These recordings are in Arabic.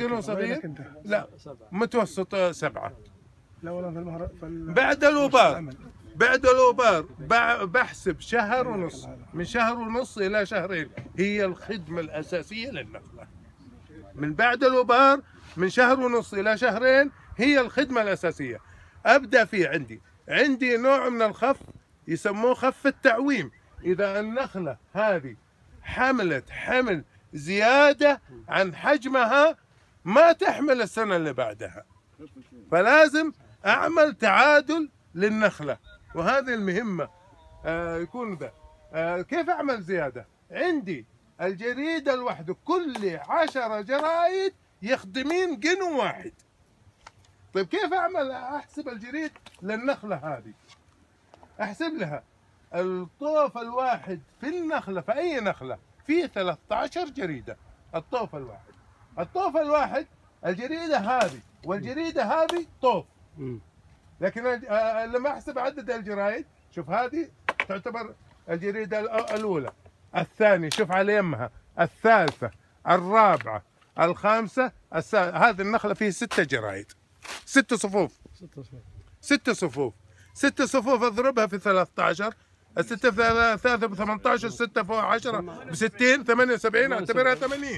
القنو صغير، لا متوسط 7. لا والله بعد الوبار بحسب شهر ونص، من شهر ونص إلى شهرين هي الخدمة الأساسية للنخلة. من بعد الوبار من شهر ونص إلى شهرين هي الخدمة الأساسية. أبدأ فيه. عندي نوع من الخف يسموه خف التعويم. إذا النخلة هذه حملت حمل زيادة عن حجمها ما تحمل السنة اللي بعدها، فلازم أعمل تعادل للنخلة، وهذه المهمة يكون ذا. كيف أعمل زيادة؟ عندي الجريدة الواحدة كل 10 جرايد يخدمين قنو واحد. طيب كيف أحسب الجريد للنخلة هذه؟ أحسب لها الطوف الواحد في النخلة، في أي نخلة فيه 13 جريدة. الطوف الواحد الجريدة هذه والجريدة هذه طوف. لكن لما أحسب عدد الجرايد، شوف هذه تعتبر الجريدة الأولى، الثانية شوف على يمها، الثالثة، الرابعة، الخامسة، هذه النخلة فيه 6 جرايد، 6 صفوف. 6 صفوف اضربها في 13، 6 في 3 ب 18، 6 فوق 10 ب 60، 78 اعتبرها 80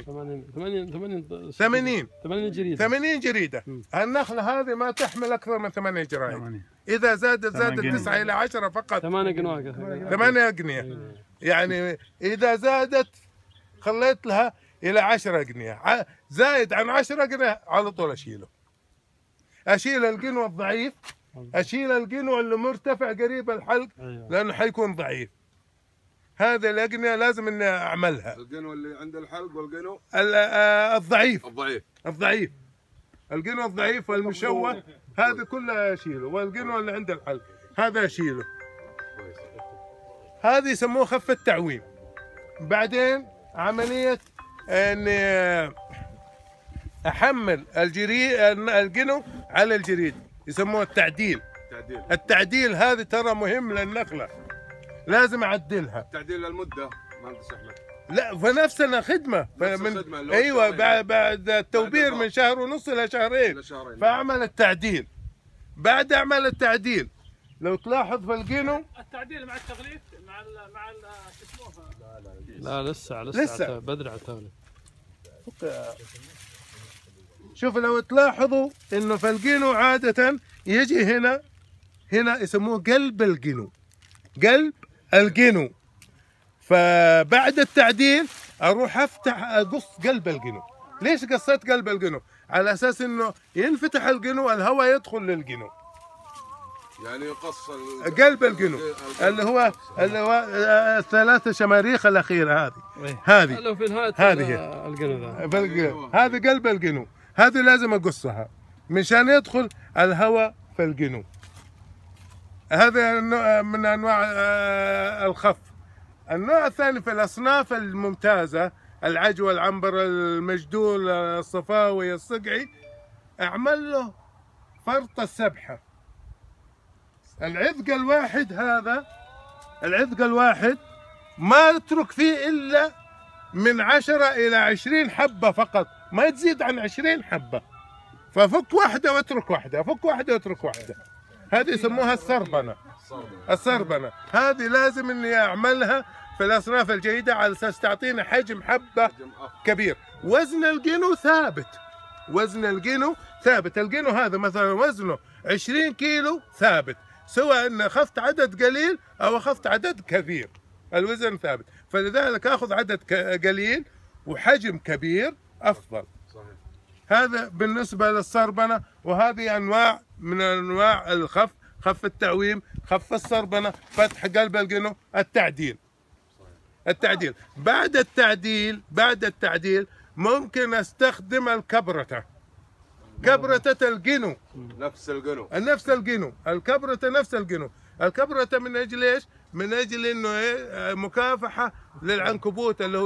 جريدة. 80 جريدة. النخلة هذه ما تحمل أكثر من 8 جرايد. إذا زادت 9 إلى 10 فقط. 8 أقنية. يعني إذا زادت خليت لها إلى 10 أقنية، زايد عن 10 أقنية على طول أشيل القنو الضعيف، أشيل القنو اللي مرتفع قريب الحلق لأنه حيكون ضعيف. هذه الأقنية لازم إني أعملها. القنو اللي عند الحلق والقنو الضعيف، القنو الضعيف والمشوه هذا كله أشيله، والقنو اللي عند الحلق هذا أشيله. هذه يسموه خف التعويم. بعدين عملية إني أحمل القنو على الجريد يسموه التعديل. هذه ترى مهم للنخلة، لازم أعدلها. التعديل للمدة ما تسحب لك. لا، فنفس الخدمة. أيوة، بعد التوبير من شهر ونص إلى شهرين فأعمل التعديل. بعد أعمل التعديل لو تلاحظ في القنو التعديل مع التغليف مع شو اسمه. لا لسه بدري على التغليف. شوف لو تلاحظوا انه في القنو عادة يجي هنا يسموه قلب القنو. فبعد التعديل اروح اقص قلب القنو. ليش قصيت قلب القنو؟ على اساس انه ينفتح القنو، الهواء يدخل للقنو. يعني يقص قلب القنو اللي هو 3 شماريخ الاخيره هذه لو في نهاية القنو هذه قلب القنو. هذه لازم أقصها مشان يدخل الهواء في القنو. هذا من أنواع الخف. النوع الثاني في الأصناف الممتازة، العجوة، العنبر، المجدول، الصفاوي، الصقعي، أعمل له فرط السبحة. العذق الواحد ما أترك فيه إلا من 10 إلى 20 حبة فقط، ما تزيد عن 20 حبة. ففك واحدة واترك واحدة، فك واحدة واترك واحدة. هذه يسموها السربنة. هذه لازم إني أعملها في الأصناف الجيدة على أساس تعطينا حجم حبة كبير. وزن القنو ثابت. القنو هذا مثلا وزنه 20 كيلو ثابت، سواء إن أخذت عدد قليل أو أخذت عدد كثير، الوزن ثابت. فلذلك أخذ عدد قليل وحجم كبير أفضل. هذا بالنسبة للسربنة. وهذه أنواع من أنواع الخف: خف التعويم، خف السربنة، فتح قلب القنو، التعديل. بعد التعديل ممكن أستخدم الكبرتة. كبرتة القنو نفس القنو. الكبرتة نفس القنو. الكبرتة من أجل إيش؟ من أجل إنه مكافحة للعنكبوت اللي هو